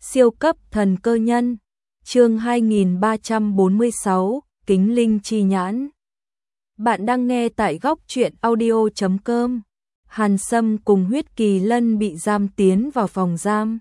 Siêu cấp thần cơ nhân. Chương 2346, Kính linh chi nhãn. Bạn đang nghe tại góc truyện audio.com. Hàn Sâm cùng Huyết Kỳ Lân bị giam tiến vào phòng giam.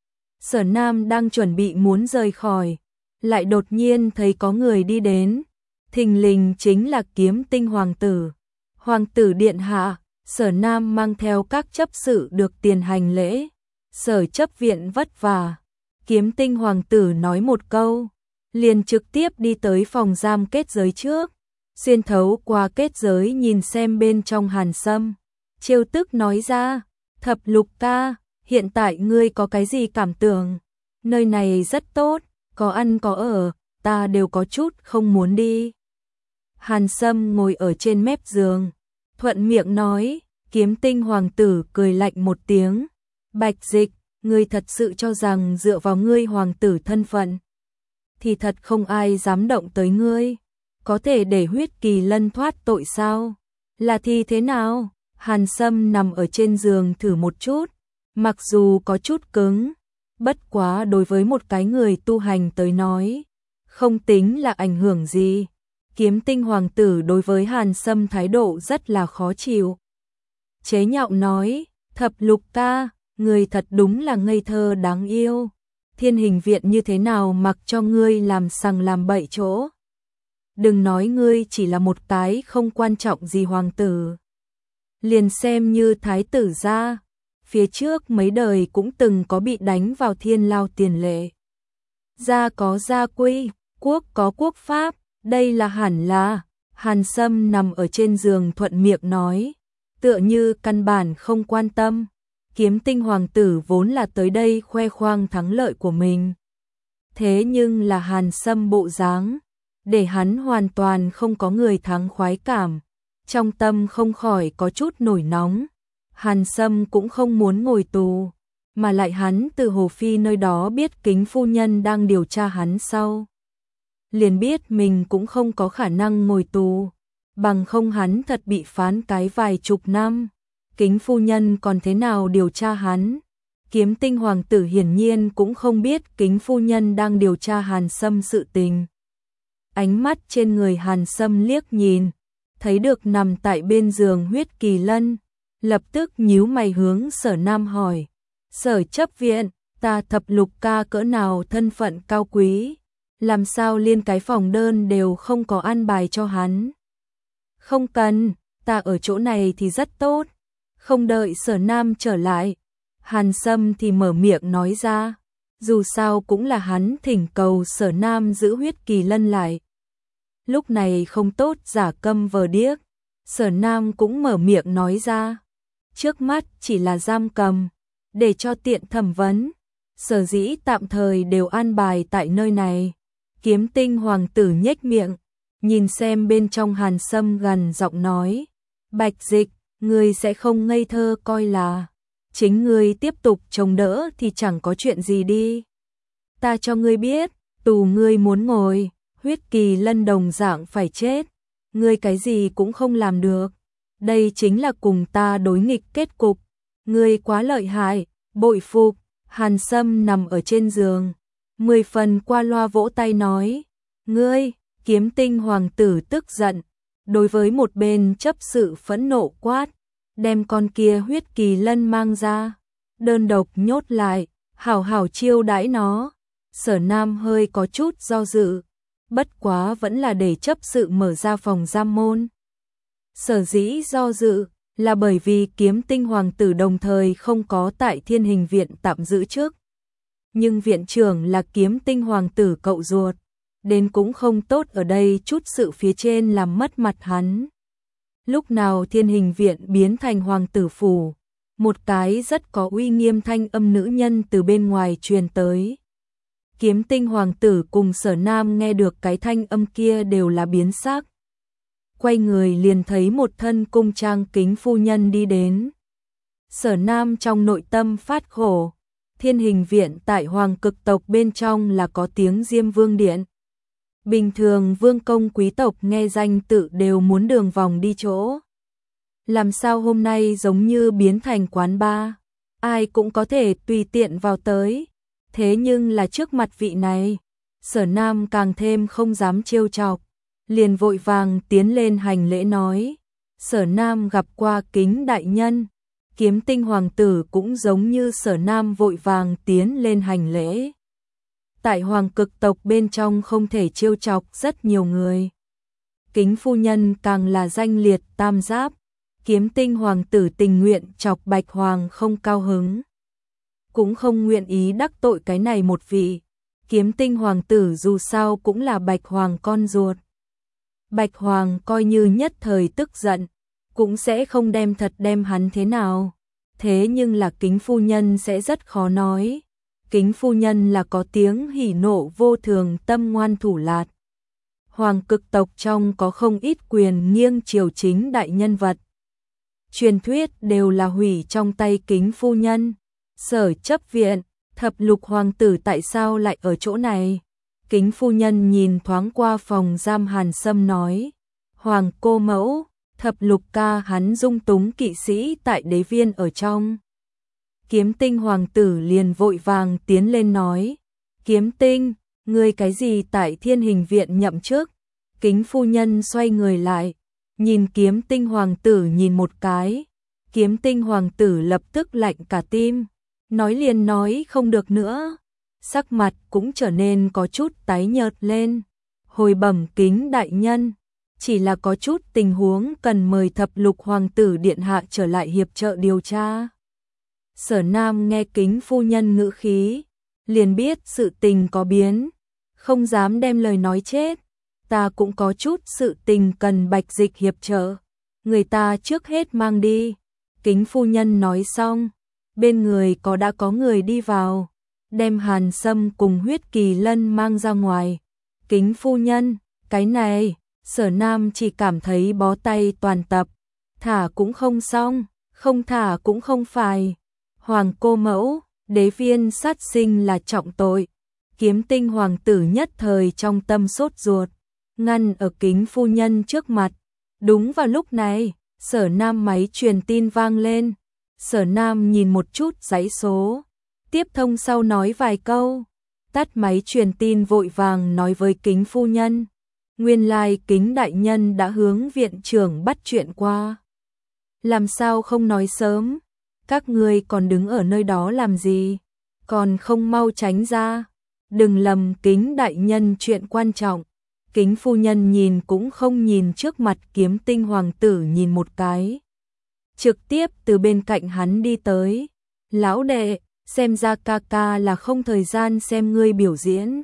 Sở Nam đang chuẩn bị muốn rời khỏi, lại đột nhiên thấy có người đi đến. Thình lình chính là Kiếm Tinh hoàng tử. Hoàng tử điện hạ. Sở Nam mang theo các chấp sự được tiền hành lễ. Sở chấp viện vất vả. Kiếm Tinh hoàng tử nói một câu, liền trực tiếp đi tới phòng giam kết giới trước, xuyên thấu qua kết giới nhìn xem bên trong Hàn Sâm, trêu tức nói ra: "Thập Lục ca, hiện tại ngươi có cái gì cảm tưởng? Nơi này rất tốt, có ăn có ở, ta đều có chút không muốn đi." Hàn Sâm ngồi ở trên mép giường, thuận miệng nói. Kiếm Tinh hoàng tử cười lạnh một tiếng: "Bạch Dịch, ngươi thật sự cho rằng dựa vào ngươi hoàng tử thân phận thì thật không ai dám động tới ngươi, có thể để Huyết Kỳ Lân thoát tội sao? Là thì thế nào?" Hàn Sâm nằm ở trên giường thử một chút, mặc dù có chút cứng, bất quá đối với một cái người tu hành tới nói, không tính là ảnh hưởng gì. Kiếm Tinh hoàng tử đối với Hàn Sâm thái độ rất là khó chịu. Chế nhạo nói: "Thập Lục ca, ngươi thật đúng là ngây thơ đáng yêu. Thiên Hình viện như thế nào mặc cho ngươi làm sằng làm bậy chỗ? Đừng nói ngươi chỉ là một cái không quan trọng gì hoàng tử, liền xem như thái tử gia, phía trước mấy đời cũng từng có bị đánh vào thiên lao tiền lệ. Gia có gia quy, quốc có quốc pháp, đây là hẳn là." Hàn Sâm nằm ở trên giường thuận miệng nói, tựa như căn bản không quan tâm. Kiếm Tinh hoàng tử vốn là tới đây khoe khoang thắng lợi của mình. Thế nhưng là Hàn Sâm bộ dáng, để hắn hoàn toàn không có người thắng khoái cảm. Trong tâm không khỏi có chút nổi nóng. Hàn Sâm cũng không muốn ngồi tù, mà lại hắn từ Hồ Phi nơi đó biết Kính phu nhân đang điều tra hắn sau, liền biết mình cũng không có khả năng ngồi tù, bằng không hắn thật bị phán cái vài chục năm. Kính phu nhân còn thế nào điều tra hắn? Kiếm Tinh hoàng tử hiển nhiên cũng không biết Kính phu nhân đang điều tra Hàn Sâm sự tình. Ánh mắt trên người Hàn Sâm liếc nhìn, thấy được nằm tại bên giường Huyết Kỳ Lân, lập tức nhíu mày hướng Sở Nam hỏi: "Sở chấp viện, ta Thập Lục ca cỡ nào thân phận cao quý, làm sao liên cái phòng đơn đều không có an bài cho hắn?" "Không cần, ta ở chỗ này thì rất tốt." Không đợi Sở Nam trở lại, Hàn Sâm thì mở miệng nói ra, dù sao cũng là hắn thỉnh cầu Sở Nam giữ Huyết Kỳ Lân lại. Lúc này không tốt giả câm vờ điếc, Sở Nam cũng mở miệng nói ra, trước mắt chỉ là giam cầm, để cho tiện thẩm vấn, sở dĩ tạm thời đều an bài tại nơi này. Kiếm Tinh hoàng tử nhếch miệng, nhìn xem bên trong Hàn Sâm gằn giọng nói: "Bạch Dịch, ngươi sẽ không ngây thơ coi là chính ngươi tiếp tục chống đỡ thì chẳng có chuyện gì đi. Ta cho ngươi biết, tù ngươi muốn ngồi, Huyết Kỳ Lân đồng dạng phải chết, ngươi cái gì cũng không làm được. Đây chính là cùng ta đối nghịch kết cục, ngươi quá lợi hại, bội phục." Hàn Sâm nằm ở trên giường, 10 phần qua loa vỗ tay nói: "Ngươi!" Kiếm Tinh hoàng tử tức giận, đối với một bên chấp sự phẫn nộ quát: "Đem con kia Huyết Kỳ Lân mang ra, đơn độc nhốt lại, hảo hảo chiêu đãi nó." Sở Nam hơi có chút do dự, bất quá vẫn là để chấp sự mở ra phòng giam môn. Sở dĩ do dự là bởi vì Kiếm Tinh hoàng tử đồng thời không có tại Thiên Hình viện tạm giữ chức, nhưng viện trưởng là Kiếm Tinh hoàng tử cậu ruột, đến cũng không tốt ở đây chút sự phía trên làm mất mặt hắn. Lúc nào Thiên Hình viện biến thành hoàng tử phủ, một cái rất có uy nghiêm thanh âm nữ nhân từ bên ngoài truyền tới. Kiếm Tinh hoàng tử cùng Sở Nam nghe được cái thanh âm kia đều là biến sắc. Quay người liền thấy một thân cung trang Kính phu nhân đi đến. Sở Nam trong nội tâm phát khổ, Thiên Hình viện tại hoàng cực tộc bên trong là có tiếng Diêm Vương điện. Bình thường vương công quý tộc nghe danh tự đều muốn đường vòng đi chỗ. Làm sao hôm nay giống như biến thành quán bar, ai cũng có thể tùy tiện vào tới. Thế nhưng là trước mặt vị này, Sở Nam càng thêm không dám trêu chọc, liền vội vàng tiến lên hành lễ nói: Sở Nam gặp qua Kính đại nhân. Kiếm Tinh hoàng tử cũng giống như Sở Nam vội vàng tiến lên hành lễ. Tại Hoàng Cực tộc bên trong không thể trêu chọc rất nhiều người. Kính phu nhân càng là danh liệt tam giáp, Kiếm Tinh hoàng tử tình nguyện chọc Bạch Hoàng không cao hứng, cũng không nguyện ý đắc tội cái này một vị. Kiếm Tinh hoàng tử dù sao cũng là Bạch Hoàng con ruột. Bạch Hoàng coi như nhất thời tức giận, cũng sẽ không đem hắn thế nào. Thế nhưng là Kính phu nhân sẽ rất khó nói. Kính phu nhân là có tiếng hỉ nộ vô thường, tâm ngoan thủ lạt. Hoàng Cực tộc trong có không ít quyền nghiêng triều chính đại nhân vật. Truyền thuyết đều là hủy trong tay Kính phu nhân. Sở chấp viện, Thập Lục hoàng tử tại sao lại ở chỗ này? Kính phu nhân nhìn thoáng qua phòng giam Hàn Sâm nói: Hoàng cô mẫu, Thập Lục ca hắn dung túng kỵ sĩ tại đế viên ở trong. Kiếm Tinh hoàng tử liền vội vàng tiến lên nói: Kiếm Tinh, ngươi cái gì tại Thiên Hình viện nhậm chức? Kính phu nhân xoay người lại, nhìn Kiếm Tinh hoàng tử nhìn một cái. Kiếm Tinh hoàng tử lập tức lạnh cả tim, nói liền nói không được nữa, sắc mặt cũng trở nên có chút tái nhợt lên. Hồi bẩm Kính đại nhân, chỉ là có chút tình huống cần mời Thập Lục hoàng tử điện hạ trở lại hiệp trợ điều tra. Sở Nam nghe Kính phu nhân ngữ khí, liền biết sự tình có biến, không dám đem lời nói chết. Ta cũng có chút sự tình cần Bạch Dịch hiệp trợ, người ta trước hết mang đi. Kính phu nhân nói xong, bên người đã có người đi vào, đem Hàn Sâm cùng Huyết Kỳ Lân mang ra ngoài. Kính phu nhân, cái này, Sở Nam chỉ cảm thấy bó tay toàn tập, thả cũng không xong, không thả cũng không phải. Hoàng cô mẫu, đế viên sát sinh là trọng tội. Kiếm Tinh hoàng tử nhất thời trong tâm sốt ruột, ngăn ở Kính phu nhân trước mặt. Đúng vào lúc này, Sở Nam máy truyền tin vang lên. Sở Nam nhìn một chút dãy số, tiếp thông sau nói vài câu, tắt máy truyền tin vội vàng nói với Kính phu nhân: Nguyên lai Kính đại nhân đã hướng viện trưởng bắt chuyện qua. Làm sao không nói sớm? Các ngươi còn đứng ở nơi đó làm gì? Còn không mau tránh ra. Đừng lầm Kính đại nhân chuyện quan trọng. Kính phu nhân nhìn cũng không nhìn trước mặt Kiếm Tinh hoàng tử nhìn một cái, trực tiếp từ bên cạnh hắn đi tới. Lão đệ, xem ra ca ca là không thời gian xem ngươi biểu diễn.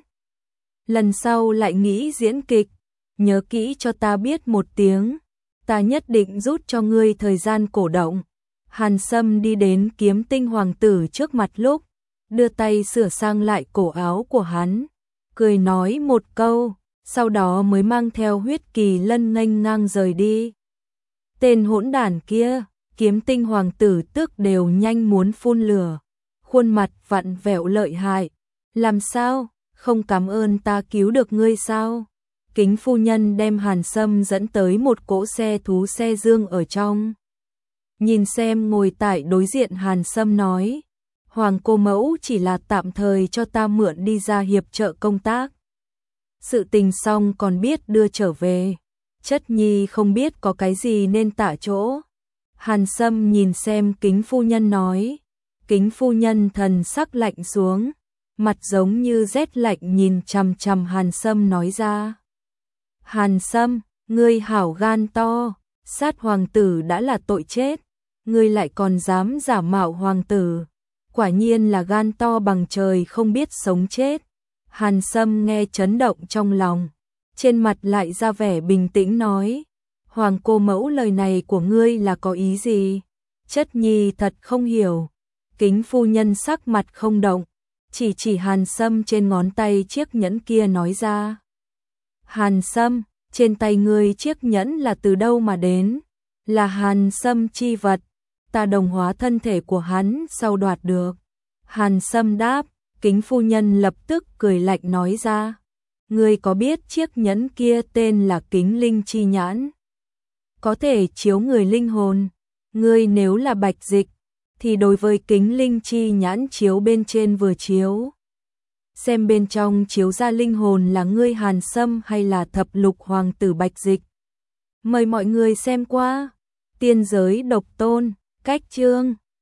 Lần sau lại nghĩ diễn kịch, nhớ kỹ cho ta biết một tiếng, ta nhất định rút cho ngươi thời gian cổ động. Hàn Sâm đi đến Kiếm Tinh hoàng tử trước mặt lúc, đưa tay sửa sang lại cổ áo của hắn, cười nói một câu, sau đó mới mang theo Huyết Kỳ Lân nghênh ngang rời đi. Tên hỗn đản kia, Kiếm Tinh hoàng tử tức đều nhanh muốn phun lửa, khuôn mặt vặn vẹo lợi hại. Làm sao, không cảm ơn ta cứu được ngươi sao? Kính phu nhân đem Hàn Sâm dẫn tới một cỗ xe thú xe dương ở trong. Nhìn xem ngồi tại đối diện Hàn Sâm nói: Hoàng cô mẫu chỉ là tạm thời cho ta mượn đi ra hiệp trợ công tác. Sự tình xong còn biết đưa trở về. Chất nhi không biết có cái gì nên tả chỗ. Hàn Sâm nhìn xem Kính phu nhân nói. Kính phu nhân thần sắc lạnh xuống, mặt giống như rét lạnh nhìn chằm chằm Hàn Sâm nói ra: Hàn Sâm, ngươi hảo gan to, sát hoàng tử đã là tội chết, ngươi lại còn dám giả mạo hoàng tử, quả nhiên là gan to bằng trời không biết sống chết. Hàn Sâm nghe chấn động trong lòng, trên mặt lại ra vẻ bình tĩnh nói: Hoàng cô mẫu, lời này của ngươi là có ý gì? Chất nhi thật không hiểu. Kính phu nhân sắc mặt không động, chỉ Hàn Sâm trên ngón tay chiếc nhẫn kia nói ra: Hàn Sâm, trên tay ngươi chiếc nhẫn là từ đâu mà đến? Là Hàn Sâm chi vật, ta đồng hóa thân thể của hắn sau đoạt được. Hàn Sâm đáp. Kính phu nhân lập tức cười lạnh nói ra: Ngươi có biết chiếc nhẫn kia tên là Kính Linh Chi Nhãn, có thể chiếu người linh hồn. Ngươi nếu là Bạch Dịch, thì đối với Kính Linh Chi Nhãn chiếu bên trên vừa chiếu, xem bên trong chiếu ra linh hồn là ngươi Hàn Sâm hay là thập lục hoàng tử Bạch Dịch. Mời mọi người xem qua. Tiên giới độc tôn, cách chương